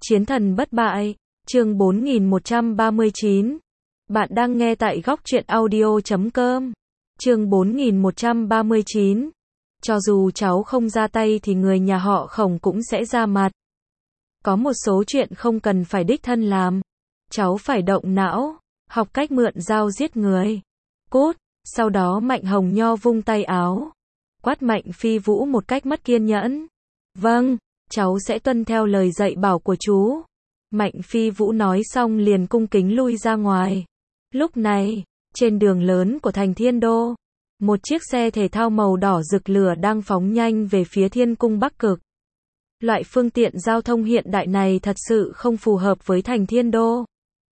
Chiến thần bất bại, chương 4139. Bạn đang nghe tại góc truyện audio.com. Chương 4139. Cho dù cháu không ra tay thì người nhà họ Khổng cũng sẽ ra mặt. Có một số chuyện không cần phải đích thân làm. Cháu phải động não, học cách mượn dao giết người. Cút, sau đó Mạnh Hồng Nho vung tay áo. Quát Mạnh Phi Vũ một cách mất kiên nhẫn. Vâng, cháu sẽ tuân theo lời dạy bảo của chú. Mạnh Phi Vũ nói xong liền cung kính lui ra ngoài. Lúc này, trên đường lớn của thành Thiên Đô, một chiếc xe thể thao màu đỏ rực lửa đang phóng nhanh về phía Thiên Cung Bắc Cực. Loại phương tiện giao thông hiện đại này thật sự không phù hợp với thành Thiên Đô.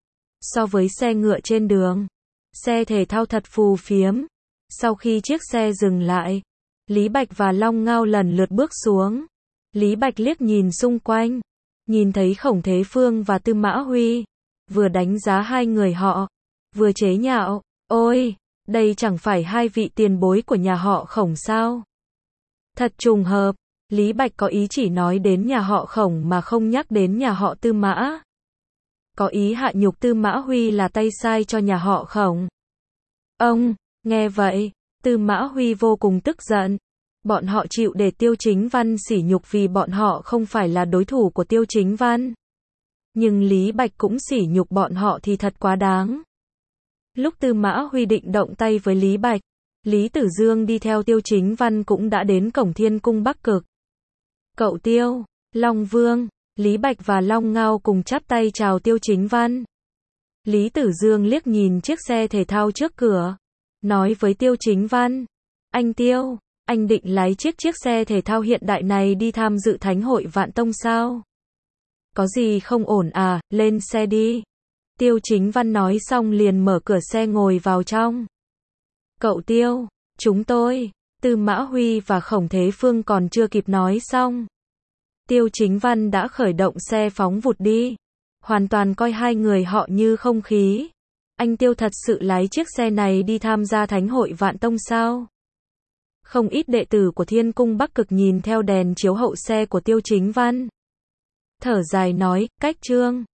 So với xe ngựa trên đường, xe thể thao thật phù phiếm. Sau khi chiếc xe dừng lại, Lý Bạch và Long Ngao lần lượt bước xuống. Lý Bạch liếc nhìn xung quanh, nhìn thấy Khổng Thế Phương và Tư Mã Huy, vừa đánh giá hai người họ, vừa chế nhạo, ôi, đây chẳng phải hai vị tiền bối của nhà họ Khổng sao? Thật trùng hợp, Lý Bạch có ý chỉ nói đến nhà họ Khổng mà không nhắc đến nhà họ Tư Mã. Có ý hạ nhục Tư Mã Huy là tay sai cho nhà họ Khổng. Ông, nghe vậy, Tư Mã Huy vô cùng tức giận. Bọn họ chịu để Tiêu Chính Văn sỉ nhục vì bọn họ không phải là đối thủ của Tiêu Chính Văn. Nhưng Lý Bạch cũng sỉ nhục bọn họ thì thật quá đáng. Lúc Tư Mã Huy định động tay với Lý Bạch, Lý Tử Dương đi theo Tiêu Chính Văn cũng đã đến cổng Thiên Cung Bắc Cực. Cậu Tiêu, Long Vương, Lý Bạch và Long Ngao cùng chắp tay chào Tiêu Chính Văn. Lý Tử Dương liếc nhìn chiếc xe thể thao trước cửa, nói với Tiêu Chính Văn, anh Tiêu, anh định lái chiếc xe thể thao hiện đại này đi tham dự Thánh hội Vạn Tông sao? Có gì không ổn à, lên xe đi. Tiêu Chính Văn nói xong liền mở cửa xe ngồi vào trong. Cậu Tiêu, chúng tôi, Tư Mã Huy và Khổng Thế Phương còn chưa kịp nói xong. Tiêu Chính Văn đã khởi động xe phóng vụt đi. Hoàn toàn coi hai người họ như không khí. Anh Tiêu thật sự lái chiếc xe này đi tham gia Thánh hội Vạn Tông sao? Không ít đệ tử của Thiên Cung Bắc Cực nhìn theo đèn chiếu hậu xe của Tiêu Chính Văn. Thở dài nói, cách trương.